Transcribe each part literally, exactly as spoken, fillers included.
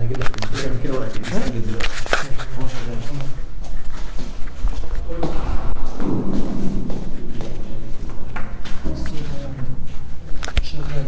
هجيب لك كده ولا كده هجيب دلوقتي هو شغال شغال.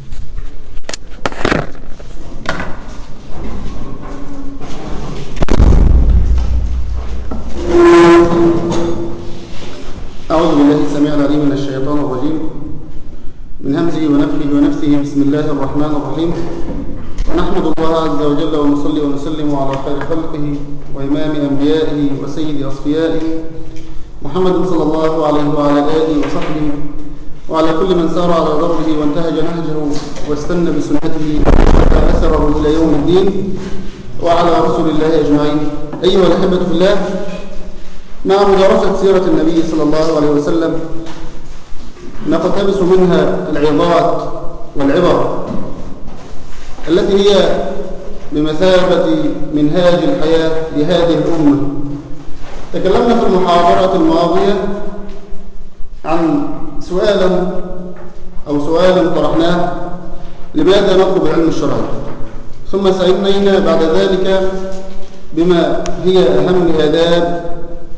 أعوذ بالله السميع العليم من الشيطان الرجيم من همزه ونفخه ونفثه. بسم الله الرحمن الرحيم. ونحمد الله عز وجل ونصلي ونسلم على خير خلقه وإمام أنبيائه وسيد أصفيائه محمد صلى الله عليه وعلى آله وصحبه وعلى كل من سار على ضربه وانتهج نهجه واستنى بسنته وأثره إلى يوم الدين وعلى رسل الله أجمعين. أيها الأحبة في الله، مع مدرسة سيرة النبي صلى الله عليه وسلم نقتبس منها العظات والعبر التي هي بمثابة منهاج الحياة لهذه الأمة. تكلمنا في المحاضرة الماضية عن سؤال أو سؤال طرحناه: لماذا نطلب العلم الشرعي؟ ثم سألنا بعد ذلك بما هي أهم الآداب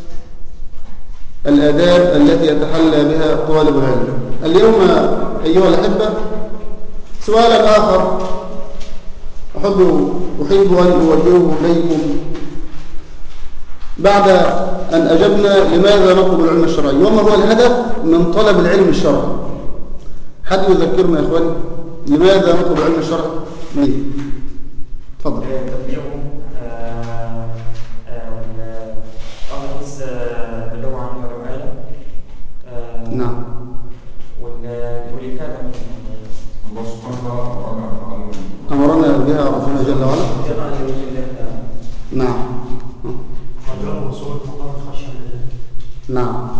الآداب التي يتحلى بها طالب العلم. اليوم أيها الأحبة سؤالا آخر أحب أحب أن أوجهه إليكم بعد أن أجبنا لماذا نطلب العلم الشرعي وما هو الهدف من طلب العلم الشرعي. حد يذكرنا يا إخواني لماذا نطلب العلم الشرعي؟ ليه؟ تفضل. نعم. والإفادة الله سبحانه وتعالى أمرنا بها ربنا جل وعلا. نعم. نعم.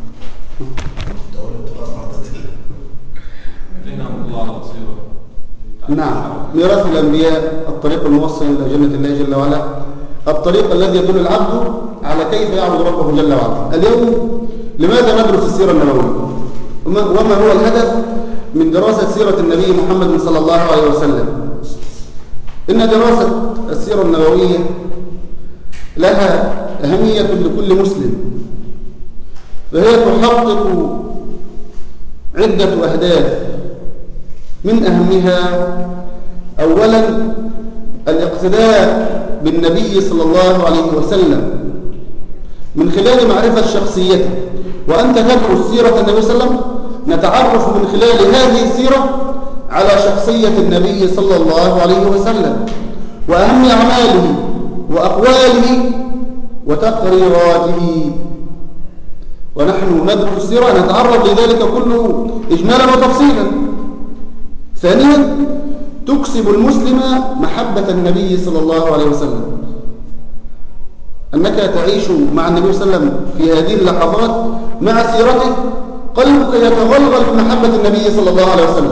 نعم. ميراث الأنبياء الطريق الموصل إلى جنة الله جل وعلا، الطريق الذي يدل العبد على كيف يعبد ربه جل وعلا. اليوم لماذا ندرس السيرة النبوية وما هو الهدف من دراسة سيرة النبي محمد صلى الله عليه وسلم؟ إن دراسة السيرة النبوية لها أهمية لكل مسلم، فهي تحقق عدة أهداف. من أهمها أولا الاقتداء بالنبي صلى الله عليه وسلم من خلال معرفة شخصيته. وأنت تدرس سيرة النبي صلى الله عليه وسلم نتعرف من خلال هذه السيرة على شخصية النبي صلى الله عليه وسلم وأهم أعماله وأقواله وتقريراته. ونحن ندرس السيرة نتعرض لذلك كله إجمالا وتفصيلا. ثانيا تكسب المسلم محبة النبي صلى الله عليه وسلم، أنك تعيش مع النبي صلى الله عليه وسلم في هذه اللحظات مع سيرته قلبك يتغلغل بمحبة النبي صلى الله عليه وسلم.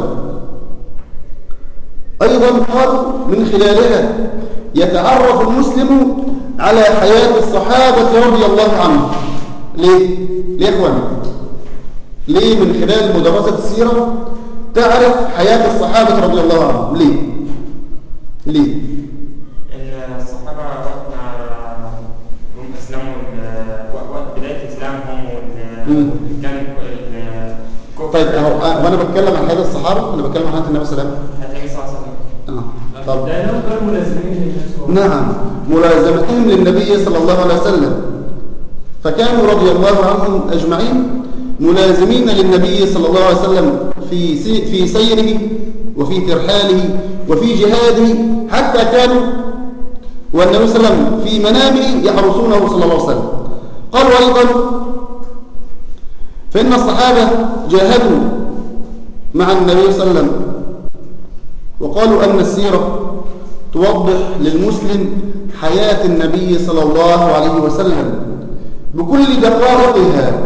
أيضا قالوا من خلالها يتعرف المسلم على حياة الصحابة رضي الله عنهم. ليه؟ ليه يا إخواني؟ ليه من خلال مدرسة السيرة تعرف حياة الصحابة رضي الله عنهم؟ ليه؟ ليه؟ الصحابة وقت هم أسلموا وقت بداية إسلامهم كان طيب أهو وأنا بتكلم عن حياة الصحابة ولا بتكلم عن حياة النبي صلى الله عليه وسلم؟ النبي صلى الله عليه وسلم. آه. طب لأنهم كانوا ملازمين للناس. نعم، ملازمتهم للنبي صلى الله عليه وسلم، فكانوا رضي الله عنهم أجمعين ملازمين للنبي صلى الله عليه وسلم في في سيره وفي ترحاله وفي جهاده، حتى كانوا والنبي صلى الله عليه وسلم في منامه يحرسونه صلى الله عليه وسلم. قالوا أيضا فإن الصحابة جاهدوا مع النبي صلى الله عليه وسلم، وقالوا أن السيرة توضح للمسلم حياة النبي صلى الله عليه وسلم بكل دقائقها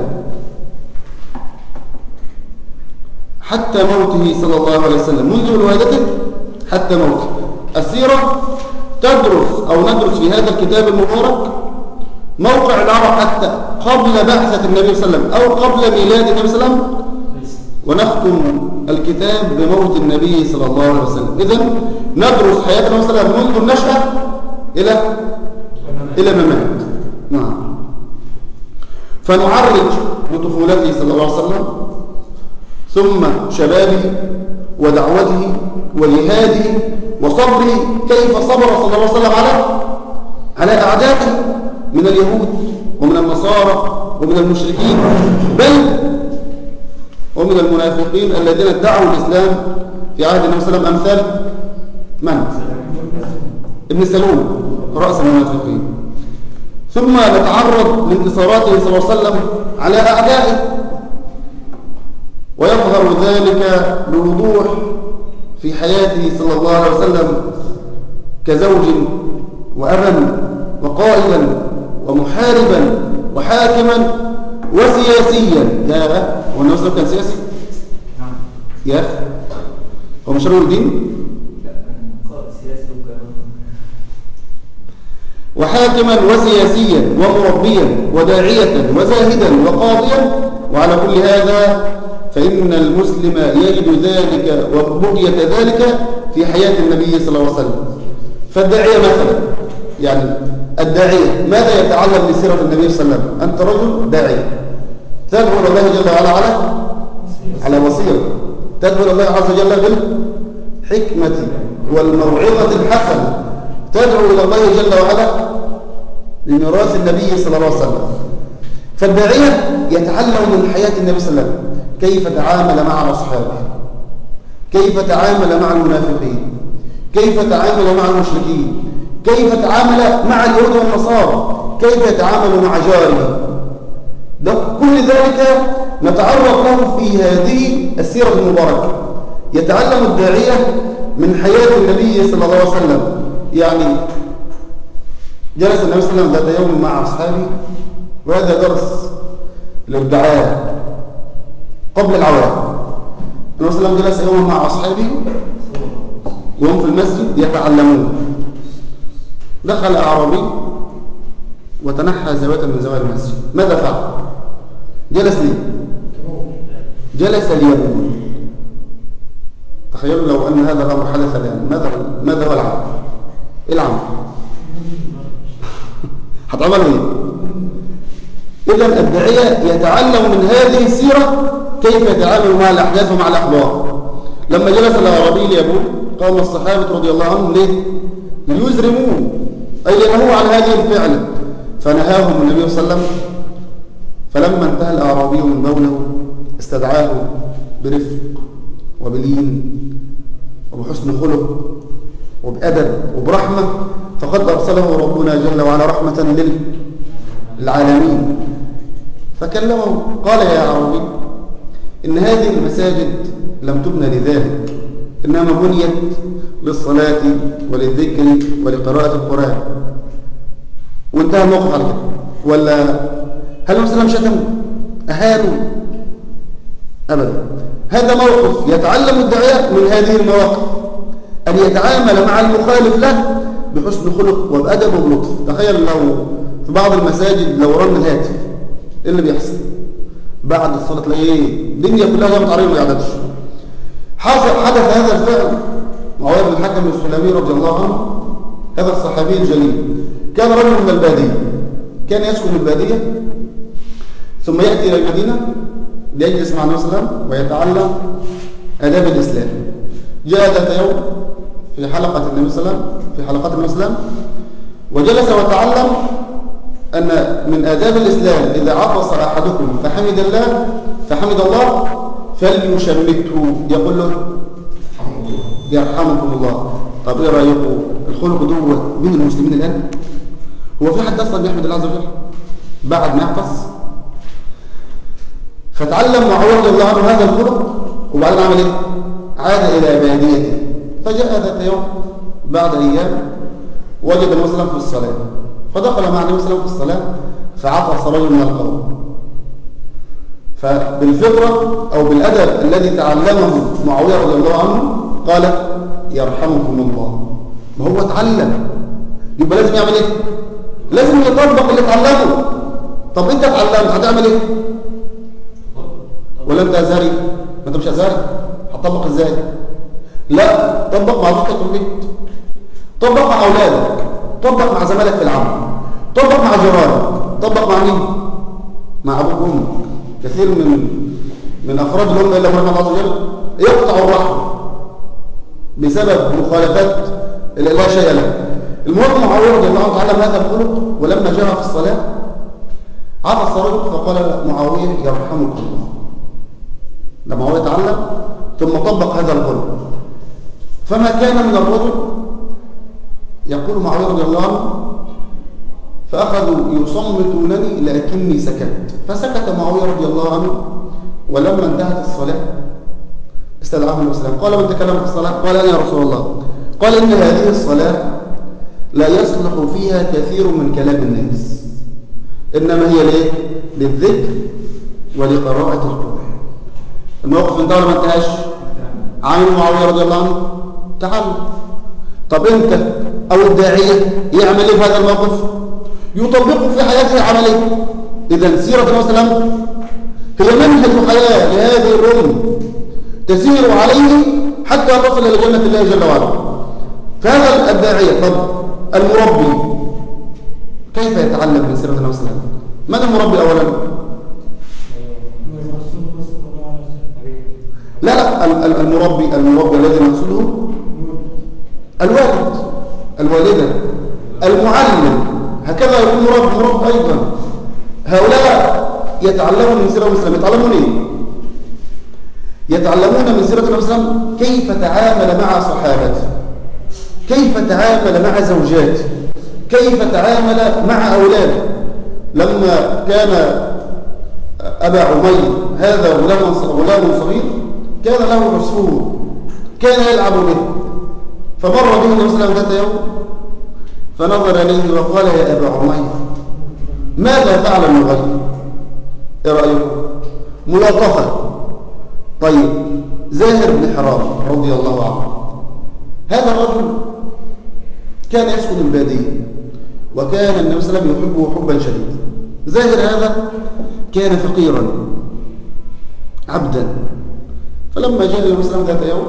حتى موته صلى الله عليه وسلم، منذ ولادته حتى موته. السيرة تدرس أو ندرس في هذا الكتاب المبارك موقع العرب حتى قبل بعثة النبي صلى الله عليه وسلم أو قبل ميلاد النبي صلى الله عليه وسلم، ونختم الكتاب بموت النبي صلى الله عليه وسلم. إذن ندرس حياة النبي صلى الله عليه وسلم منذ النشأة إلى إلى ممات. نعم. فنعرج بطفولته صلى الله عليه وسلم ثم شبابه ودعوته وجهاده وصبره، كيف صبر صلى الله عليه وسلم على على أعدائه من اليهود ومن النصارى ومن المشركين، بل ومن المنافقين الذين ادعوا الإسلام في عهد النبي صلى الله عليه وسلم، أمثال من؟ ابن سلول رأس المنافقين. ثم نتعرض لانتصاراته صلى الله عليه وسلم على أعدائه، ويظهر ذلك بوضوح في حياته صلى الله عليه وسلم كزوج وأبا وقائدا ومحاربا وحاكما وسياسيا. يا هو النبي صلى الله عليه وسلم كان سياسي؟ يا أخي هو مش رجل دين؟ لا كان قائد سياسي وكان وحاكما وسياسيا ومربيا وداعية وزاهدا وقاضيا. وعلى كل هذا فإن المسلم يجد ذلك وبقية ذلك في حياة النبي صلى الله عليه وسلم. فالداعية مثلا، يعني الداعية ماذا يتعلم من سيرة النبي صلى الله عليه وسلم؟ أنت رجل داعية تدعو إلى الله جل وعلا على على بصيرة، تدعو إلى الله عز وجل بالحكمة والموعظة الحسنة، تدعو إلى الله جل وعلا لميراث النبي صلى الله عليه وسلم. فالداعية يتعلم من حياة النبي صلى الله عليه وسلم كيف تعامل مع أصحابه، كيف تعامل مع المنافقين، كيف تعامل مع المشركين، كيف تعامل مع اليهود والنصارى، كيف يتعامل مع جاره. ده كل ذلك نتعرض له في هذه السيرة المباركة. يتعلم الداعية من حياة النبي صلى الله عليه وسلم. يعني جلس النبي صلى الله عليه وسلم ذات يوم مع أصحابه، وهذا درس للدعاء قبل العوام. النبي صلى الله عليه وسلم جلس يوم مع أصحابه يوم في المسجد يتعلمون. دخل أعرابي وتنحى زاوية من زوايا المسجد. ماذا فعل؟ جلس ليه؟ جلس ليقول. تخيلوا لو أن هذا الأمر حدث الآن، ماذا ماذا هو العمل؟ إيه العمل؟ هتعمل ايه؟ إذن الداعية يتعلم من هذه السيرة كيف يتعامل مع الأحداث ومع الأخبار. لما جلس الأعرابي ليقول قام الصحابة رضي الله عنهم ليه؟ ليزرموه، أي لأنه عن هذه الفعل، فنهاهم النبي صلى الله عليه وسلم. فلما انتهى الأعرابي من بوله استدعاه برفق وبلين وبحسن خلق وبأدب وبرحمة، فقد أرسله ربنا جل وعلا رحمة للعالمين. فكلمه قال يا أعرابي إن هذه المساجد لم تبنى لذلك، إنما بنيت للصلاة وللذكر ولقراءة القرآن. وانتهى الموقف على كده. ولا هل النبي صلى الله عليه وسلم شتموا؟ أهانوا؟ أبدا. هذا موقف يتعلم الداعية من هذه المواقف، أن يتعامل مع المخالف له بحسن خلق وبأدب وبلطف. تخيل لو في بعض المساجد لو رن الهاتف، إيه اللي بيحصل؟ بعد الصلاة تلاقيه الدنيا كلها جابت عليه وما يعددش. حصل حدث هذا الفعل معاوية بن الحكم السلمي رضي الله عنه. هذا الصحابي الجليل كان رجل من البادية، كان يسكن البادية ثم يأتي إلى المدينة ليجلس مع النبي صلى الله عليه وسلم ويتعلم آداب الإسلام. جاء ذات يوم في حلقة النبي صلى الله عليه وسلم في حلقات النبي صلى الله عليه وسلم وجلس وتعلم أن من آداب الإسلام إذا عطس أحدكم فحمد الله فحمد الله فليشمته، يقول له يرحمكم الله. طب إيه رأيكم الخلق دوت بين المسلمين الآن؟ هو في حد أصلا بيحمد الله عز وجل بعد ما يعطس؟ فتعلم معاوية رضي الله عنه هذا الخلق، وبعدين عمل إيه؟ عاد إلى باديته. فجاء ذات يوم بعد أيام وجد النبي صلى الله عليه وسلم في الصلاة، فدخل مع النبي صلى الله عليه وسلم في الصلاة فعطس رجل من القوم. فبالفطرة أو بالأدب الذي تعلمه معاوية رضي الله عنه قال يرحمكم الله. ما هو اتعلم، يبقى لازم يعمل إيه؟ لازم يطبق اللي اتعلمه. طب أنت اتعلمت هتعمل إيه؟ ولا أنت أزهري؟ ما أنت مش أزهري، هتطبق إزاي؟ لا، طبق مع زوجتك في البيت، طبق مع أولادك، طبق مع زمالك في العمل، طبق مع جيرانك، طبق مع مين؟ مع أبوك وأمك. كثير من من أفراد الأمة إلا من رحمه الله عز وجل يقطع الرحم بسبب مخالفات لا شيء له. المهم معاوية رضي الله عنه تعلم هذا الخلق، ولما جاء في الصلاة عطس رجل فقال معاوية يرحمك الله. ده معاوية تعلم ثم طبق هذا الخلق. فما كان من الرجل يقول معاوية رضي الله عنه فأخذوا يصمتونني لكني سكت، فسكت معاوية رضي الله عنه. ولما انتهت الصلاة استدعاه النبي صلى الله عليه وسلم قال: من تكلم في الصلاة؟ قال: أنا يا رسول الله. قال: إن هذه الصلاة لا يصلح فيها كثير من كلام الناس، إنما هي ليه؟ للذكر ولقراءة القرآن. الموقف انتهى ولا ما انتهاش؟ عامل معاوية رضي الله عنه تعلم. طب انت او الداعية يعمل ايه في هذا الموقف؟ يطبقه في حياته عمليا. اذا سيرة النبي صلى الله عليه وسلم هي منهج حياة لهذه الأمة تسير عليه حتى تصل إلى جنة الله جل وعلا. فهذا الداعية، طب المربي كيف يتعلم من سيرة النبي صلى الله عليه وسلم؟ من المربي أولا؟ لا لا المربي المربي الذي نقصده الوالد، الوالدة، المعلم، هكذا يكون مربي مربي أيضا. هؤلاء يتعلمون من سيرة النبي صلى الله عليه وسلم. يتعلمون ايه؟ يتعلمون من سيرة النبي صلى الله عليه وسلم كيف تعامل مع صحابته، كيف تعامل مع زوجاته، كيف تعامل مع أولاده. لما كان أبا عمير هذا غلام صغير كان له عصفور كان يلعب به، فمر به النبي صلى الله عليه وسلم ذات يوم فنظر إليه وقال: يا أبا عمير ماذا فعل النغير؟ ايه رأيكم؟ ملاطفة. طيب زاهر بن حرام رضي الله عنه، هذا الرجل كان يسكن البادية وكان النبي صلى الله عليه وسلم يحبه حبا شديدا. زاهر هذا كان فقيرا عبدا، فلما جاء النبي صلى الله عليه وسلم ذات يوم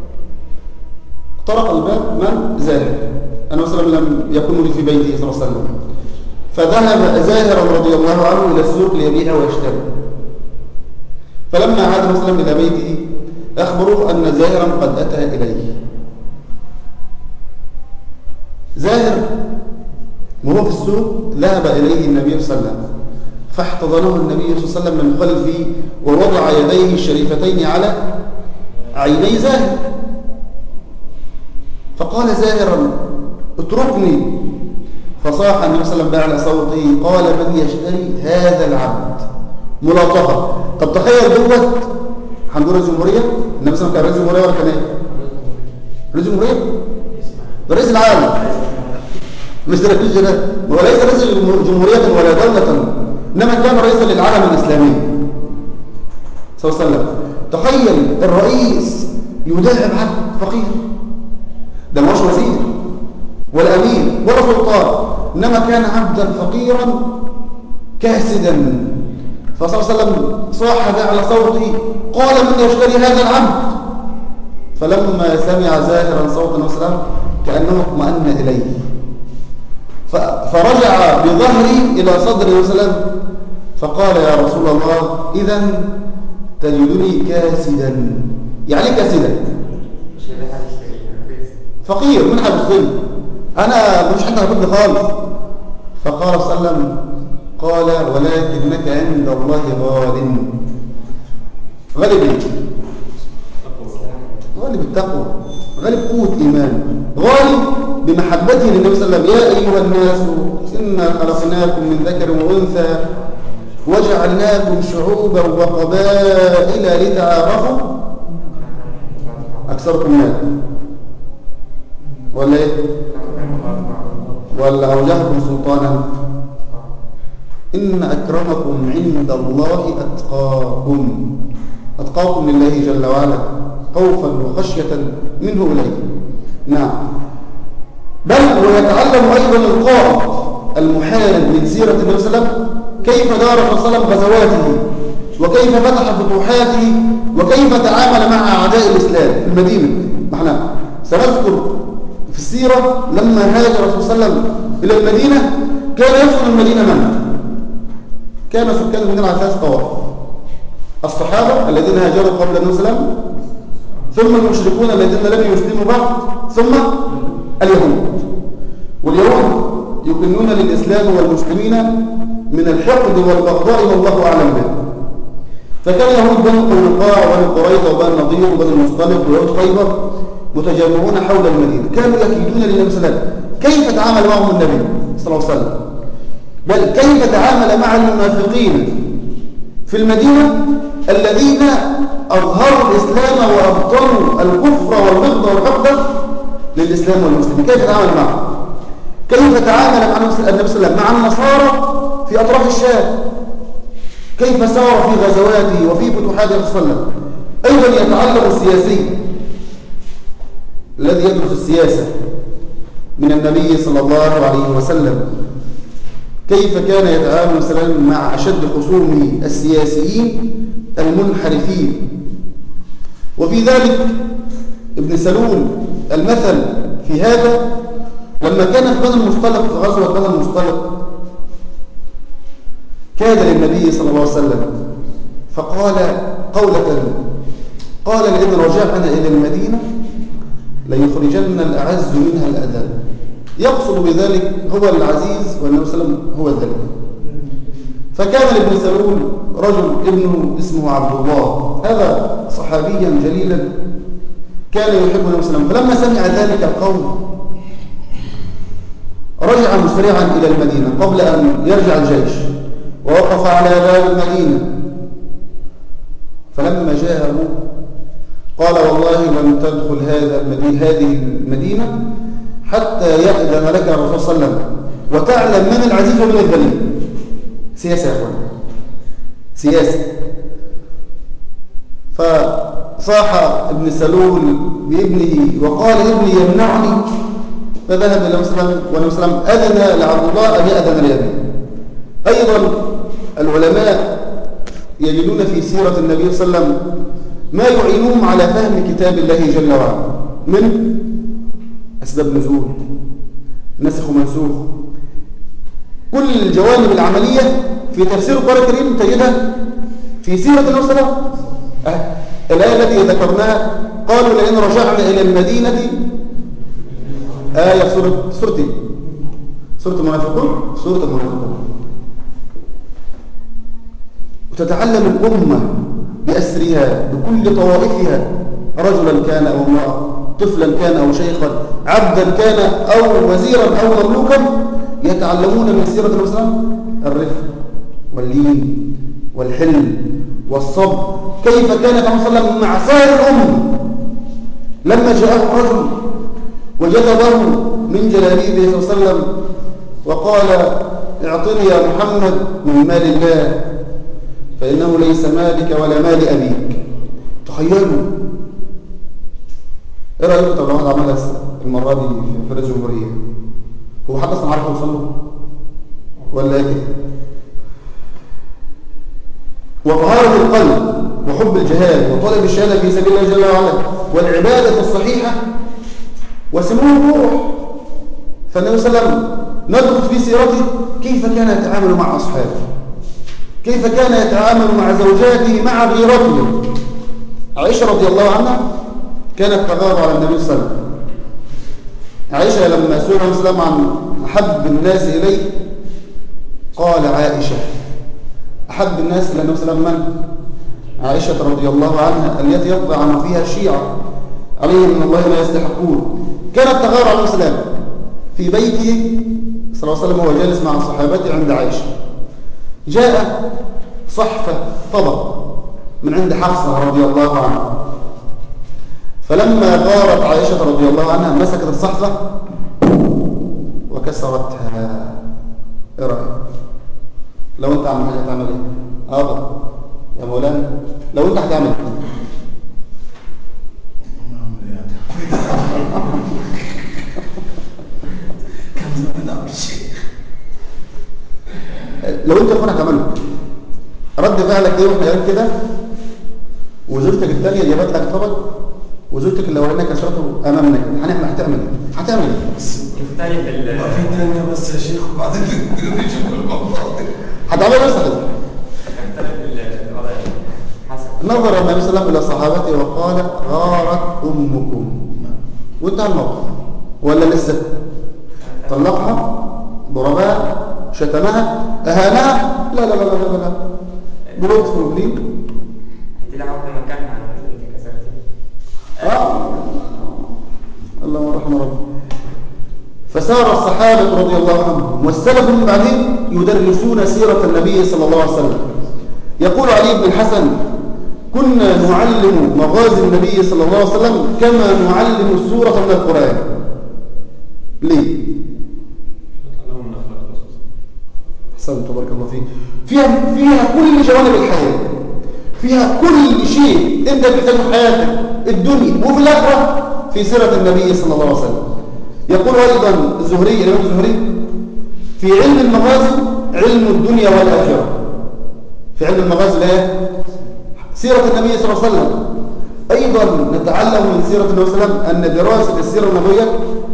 طرق الباب من؟ زاهر. النبي صلى الله عليه وسلم لم يكن لي في بيته صلى الله عليه وسلم، فذهب زاهرا رضي الله عنه إلى السوق ليبيع ويشتري. فلما عاد النبي صلى الله عليه وسلم إلى بيته أخبروه أن زاهرا قد أتى إليه. زاهر وهو في السوق ذهب إليه النبي صلى الله عليه وسلم فاحتضنه النبي صلى الله عليه وسلم من خلفه ووضع يديه الشريفتين على عيني زاهر، فقال زاهرا: اتركني. فصاح النبي صلى الله عليه وسلم بأعلى صوته: قال: من يشتري هذا العبد؟ ملاطفة. طب تخيل دوت هنقول رئيس الجمهورية. النبي صلى الله عليه وسلم كان رئيس الجمهورية ولا كان ايه؟ رئيس الجمهورية؟ رئيس العالم، مش رئيس جنة، وليس رئيس جمهورية ولا دولة، إنما كان رئيسا للعالم الإسلامي صلى الله عليه وسلم. تخيل الرئيس يداعب عبد فقير، ده مش وزير ولا أمير ولا سلطان، إنما كان عبدا فقيرا كاسدا. فصلى الله عليه وسلم صاح على صوته: قال: من يشتري هذا العبد؟ فلما سمع زاهرا صوت النبي صلى الله عليه وسلم كأنه اطمأن إليه، فرجع بظهري إلى صدر النبي صلى الله عليه وسلم فقال: يا رسول الله إذن تجدني كاسدا. يعني كاسدا فقير من حد الظل، أنا مش حتى هكون خالص. فقال صلى الله عليه وسلم: قال: ولكنك عند الله غال. غالب ايه؟ غالب التقوى، غالب قوة إيمان، غالب بمحبته للنبي صلى الله عليه وسلم. يا أيها الناس إنا خلقناكم من ذكر وأنثى وجعلناكم شعوبا وقبائل لتعارفوا أكثركم مالا ولا إيه؟ ولا أوجهكم سلطانا. إن أكرمكم عند الله أتقاكم، أتقاكم لله جل وعلا خوفا وخشية منه إليه. نعم، بل ويتعلم أيضا القائد المحارب من سيرة النبي صلى الله عليه وسلم كيف دار صلى الله عليه وسلم غزواته، وكيف فتح فتوحاته، وكيف تعامل مع أعداء الإسلام في المدينة. ما احنا سنذكر في السيرة لما هاجر الرسول صلى الله عليه وسلم إلى المدينة كان يسكن المدينة من؟ كان سكان المدينة على ثلاث طوائف: الصحابة الذين هاجروا قبل النبي صلى الله عليه وسلم، ثم المشركون الذين لم يسلموا بعد، ثم اليهود. واليهود يكنون للإسلام والمسلمين من الحقد والبغضاء والله أعلم به. فكان يهود بنو قينقاع وبنو قريظة وبنو النضير وبنو المصطلق ويهود خيبر متجمعون حول المدينة، كانوا يكيدون للنبي صلى الله عليه وسلم كيف تعامل معهم النبي صلى الله عليه وسلم، بل كيف تعامل مع المنافقين في المدينة الذين أظهروا الإسلام وأبطلوا الكفر والبغض والحقد للإسلام والمسلمين. كيف تعامل معهم؟ كيف تعامل مع النبي صلى الله عليه وسلم مع النصارى في أطراف الشام؟ كيف سار في غزواته وفي فتوحاته صلى الله عليه وسلم؟ أيضا يتعلم السياسي الذي يدرس السياسة من النبي صلى الله عليه وسلم كيف كان يتعامل مثلا مع أشد خصومه السياسيين المنحرفين. وفي ذلك ابن سلول المثل في هذا لما كان في بني المصطلق في غزوة بني المصطلق كاد للنبي صلى الله عليه وسلم فقال قولة، قال: لئن رجعنا إلى المدينة ليخرجن الأعز منها الأذل. يقصد بذلك هو العزيز والنبي صلى الله عليه وسلم هو الذليل. فكان لابن سلول رجل ابنه اسمه عبد الله، هذا صحابيا جليلا كان يحب النبي صلى الله عليه وسلم. فلما سمع ذلك القول رجع مسرعا إلى المدينة قبل أن يرجع الجيش، ووقف على باب المدينة. فلما جاءه قال: والله لن تدخل هذا المدينة هذه المدينة حتى يأذن لك الرسول صلى الله عليه وسلم وتعلم من العزيز ومن الذليل. سياسة يا أخوان، سياسة. فصاح ابن سلول بابنه وقال: ابني يمنعني. فذهب إلى مسلم والنبي صلى الله عليه وسلم أذن لعبد الله أن يأذن لأبيه. أيضا العلماء يجدون في سيرة النبي صلى الله عليه وسلم ما يعينهم على فهم كتاب الله جل وعلا من أسباب نزول، نسخ ومنسوخ، كل الجوانب العملية في تفسير القرآن الكريم تجدها في سيرة النبي صلى الله عليه وسلم. أه. الآية التي ذكرناها قالوا: لئن رجعنا إلى المدينة، آية سورة سورة سورة المنافقون، سورة المنافقون. وتتعلم الأمة بأسرها بكل طوائفها، رجلا كان أو امرأة، طفلا كان أو شيخا، عبدا كان أو وزيرا أو مملوكا، يتعلمون من سيرة النبي صلى الله عليه وسلم الرفق واللين والحلم والصبر. كيف كان النبي صلى الله عليه وسلم مع سائر الأمة لما جاءه رجل وجذبه من جلابيبه صلى الله عليه وسلم وقال: اعطني يا محمد من مال الله فإنه ليس مالك ولا مال أبيك. تخيلوا، ايه رأيكم طب لو واحد عملها المرة دي في رئيس الجمهورية؟ هو حد اصلا عارف يوصل له ولا ايه؟ وطهارة القلب وحب الجهاد وطلب الشهادة في سبيل الله جل وعلا والعبادة الصحيحة وسموه الروح. فالنبي صلى الله عليه وسلم ندرس في سيرته كيف كان يتعامل مع أصحابه، كيف كان يتعامل مع زوجاته مع غيرته. عائشة رضي الله عنها كانت تغار على النبي صلى الله عليه وسلم. عائشة لما سئل النبي صلى الله عليه وسلم عن أحب الناس إليه قال: عائشة. أحب الناس إلى النبي صلى الله عليه وسلم من؟ عائشة رضي الله عنها التي يطعن فيها الشيعة عليهم من الله ما يستحقون. كانت تغار على النبي صلى الله عليه وسلم في بيته صلى الله عليه وسلم وهو جالس مع صحابته عند عائشة. جاء صحفة طبق من عند حفصة رضي الله عنها، فلما غارت عائشة رضي الله عنها مسكت الصحفة وكسرتها. ايه رأيك؟ لو انت عمل حاجة هتعمل ايه؟ اه يا مولانا لو انت هتعمل ايه؟ لو انت اخونا هتعمله رد فعلك ايه واحنا قاعدين كده وزوجتك الثانيه جابت لك طبق وزوجتك اللي ورينا كسرته امامنا هنعمل هتعمل ايه؟ هتعمل ايه؟ يختلف ال ما في تانية بس يا شيخ وبعدين نشوف الموضوع ده. هتعمل ايه مثلا؟ يختلف الوضع حسب. نظر النبي صلى الله عليه وسلم الى صحابته وقال غارت امكم وانتهى الموقف ولا لسه؟ طلقها ضربها شتمها اهانها لا لا لا لا لا لا بلطف وبلين هتلاقي عقد مكانها على انت كسرتها. اه اللهم رحمه ربه. فسار الصحابة رضي الله عنهم والسلف من بعدهم يدرسون سيرة النبي صلى الله عليه وسلم. يقول علي بن الحسن كنا نعلم مغازي النبي صلى الله عليه وسلم كما نعلم السورة من القرآن. ليه؟ حسن تبارك الله فيه. فيها فيها كل جوانب الحياة، فيها كل شيء انت بتحتاجه في حياتك الدنيا وفي الآخرة في سيرة النبي صلى الله عليه وسلم. يقول أيضا الزهري الإمام الزهري في علم المغازي علم الدنيا والآخرة. في علم المغازي لا سيرة النبي صلى الله عليه وسلم. أيضا نتعلم من سيرة النبي صلى الله عليه وسلم أن دراسة السيرة النبوية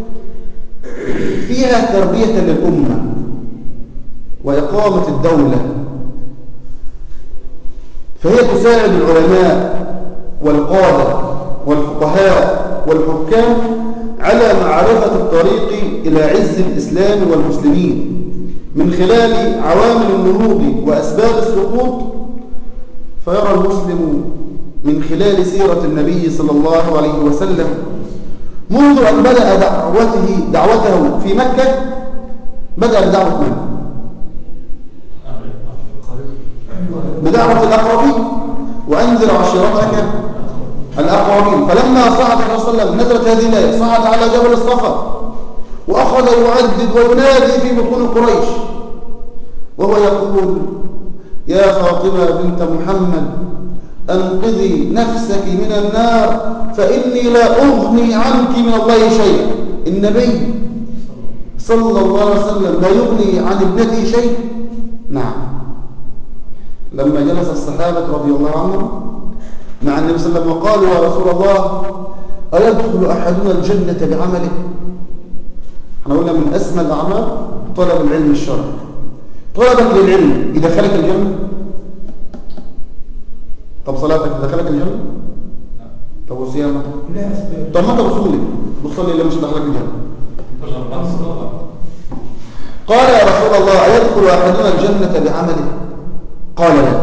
فيها تربية للأمة وإقامة الدولة، فهي تساعد العلماء والقادة والفقهاء والحكام على معرفة الطريق إلى عز الإسلام والمسلمين من خلال عوامل النهوض وأسباب السقوط. فيرى المسلم من خلال سيرة النبي صلى الله عليه وسلم منذ أن بدأ دعوته دعوته في مكة بدأ بدعوة من؟ بدعوة الأقربين وأنذر عشيرتك الأقربين. فلما صعد الرسول صلى الله عليه وسلم نزلت هذه الآية صعد على جبل الصفا وأخذ يعدد وينادي في بطون قريش وهو يقول يا فاطمة بنت محمد أنقذي نفسك من النار فإني لا أغني عنك من الله شيئا. النبي صلى الله عليه وسلم لا يغني عن ابنته شيء. نعم. لما جلس الصحابة رضي الله عنهم مع النبي صلى الله عليه وسلم وقالوا يا رسول الله أيدخل أحدنا الجنة بعمله؟ احنا قلنا من أسمى الأعمال طلب العلم الشرعي. طلبك للعلم يدخلك الجنة؟ طب صلاتك تدخلك الجنة؟ طب وصيامك؟ طب ما انت بصلي بتصلي اللي مش دخلك الجنة. قال يا رسول الله أيدخل أحدنا الجنة بعمله؟ قال لا.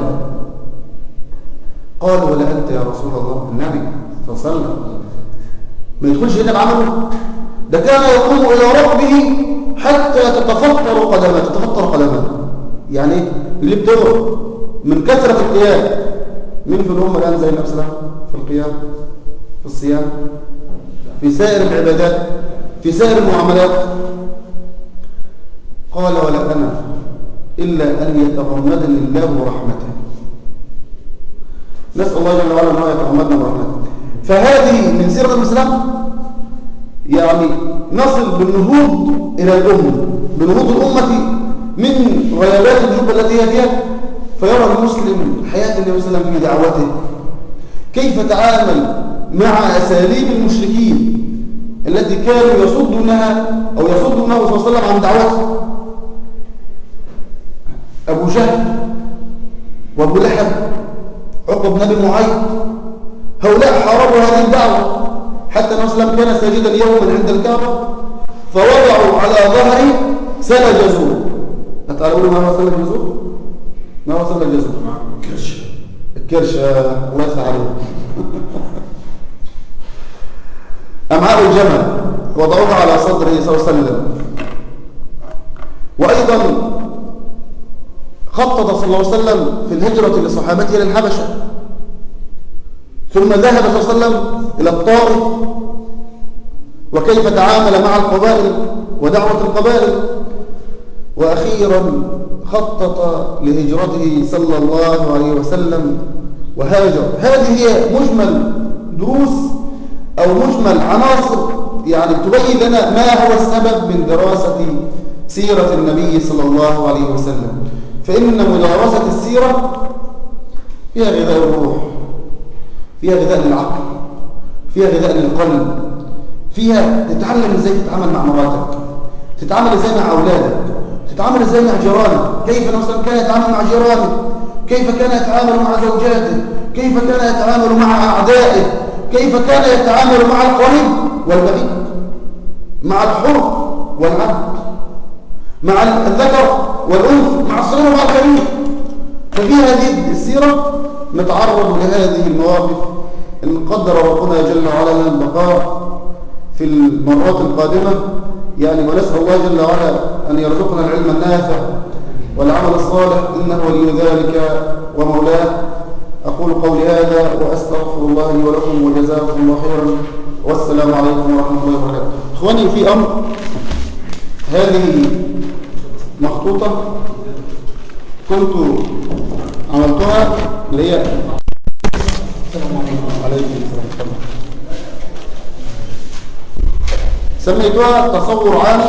قال ولا أنت يا رسول الله؟ النبي صلى الله عليه وسلم ما يدخلش هنا بعمله؟ ده كان يقوم إلى ربه حتى تتفطر قدمه. تتفطر قدمه يعني ايه؟ اللي بتغرب من كثرة القيام. مين في الأمة الآن زي النبي صلى الله عليه وسلم في القيام في الصيام في سائر العبادات في سائر المعاملات؟ قال ولا أنا إلا أن يتغمدني الله رحمته. نسأل الله جل وعلا أنه يتغمدنا برحمته. فهذه من سيرة الإسلام يعني نصل بالنهوض إلى الأمة بنهوض الأمة من غيابات الجب التي هي فيها. فيرى المسلم حياة النبي صلى الله عليه وسلم في دعوته كيف تعامل مع أساليب المشركين التي كانوا يصدونها أو يصدونه صلى الله عليه وسلم عن دعوته. أبو جهل وأبو لهب عقبة بن أبي معيط هؤلاء حاربوا هذه الدعوة حتى النبي صلى الله عليه وسلم كان ساجدا يوما عند الكعبة فوضعوا على ظهره سل جزور. هتعرفون ما هو سل جزور؟ ما هو سل جزور؟ كرش الكرش الله يفتح عليه. أمعاء الجمل وضعوها على صدره صلى الله عليه وسلم. وأيضا خطط صلى الله عليه وسلم في الهجرة لصحابته إلى الحبشة ثم ذهب صلى الله عليه وسلم إلى الطائف وكيف تعامل مع القبائل ودعوة القبائل. وأخيرا خطط لهجرته صلى الله عليه وسلم وهاجر. هذه هي مجمل دروس أو مجمل عناصر يعني تبين لنا ما هو السبب من دراسة سيرة النبي صلى الله عليه وسلم. فإن مدارسة السيرة فيها غذاء الروح فيها غذاء للعقل فيها غذاء للقلب، فيها تتعلم ازاي تتعامل مع مراتك، تتعامل ازاي مع اولادك، تتعامل ازاي مع جيرانك، كيف مثلا كان يتعامل مع جيرانه، كيف كان يتعامل مع زوجاته، كيف كان يتعامل مع اعدائه، كيف كان يتعامل مع القريب والبعيد، مع الحر والعبد، مع الذكر والانثى، مع الصغير ومع الكبير. ففي هذه السيره نتعرض لهذه المواقف ان قدر ربنا جل وعلا لنا البقاء في المرات القادمه، يعني ونسال الله جل وعلا ان يرزقنا العلم النافع والعمل الصالح، انه ولي ذلك ومولاه. اقول قولي هذا واستغفر الله لي ولكم وجزاكم الله خيرا، والسلام عليكم ورحمه الله وبركاته. اخواني في امر، هذه مخطوطه كنت عملتها اللي هي عليكم السلام، سميتها تصور عام،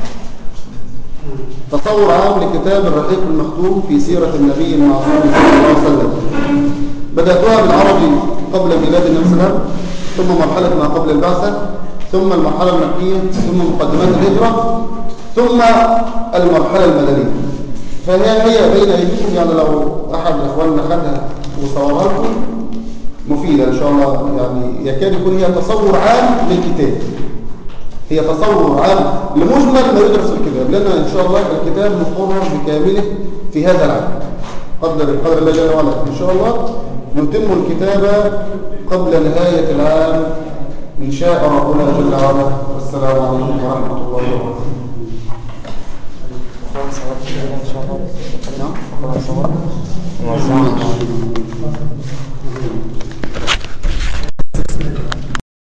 تصور عام لكتاب الرحيق المختوم في سيرة النبي المعصوم صلى الله عليه وسلم. بدأتها بالعربي قبل ميلاد النبي صلى الله عليه وسلم، ثم مرحلة ما قبل البعثة، ثم المرحلة المكية، ثم مقدمات الهجرة، ثم المرحلة المدنية. فهي هي بين أيديكم، يعني لو أحد إخواننا خدها وصورها لكم مفيدة إن شاء الله، يعني يكاد يكون هي تصور عام للكتاب، هي تصور عام لمجمل ما يدرس في الكتاب، لأن إن شاء الله الكتاب مقرر بكامله في هذا العام قدر قدر الله جل وعلا. إن شاء الله نتم الكتابة قبل نهاية العام إن شاء ربنا جل وعلا. والسلام عليكم ورحمة الله وبركاته. إن شاء الله. نعم.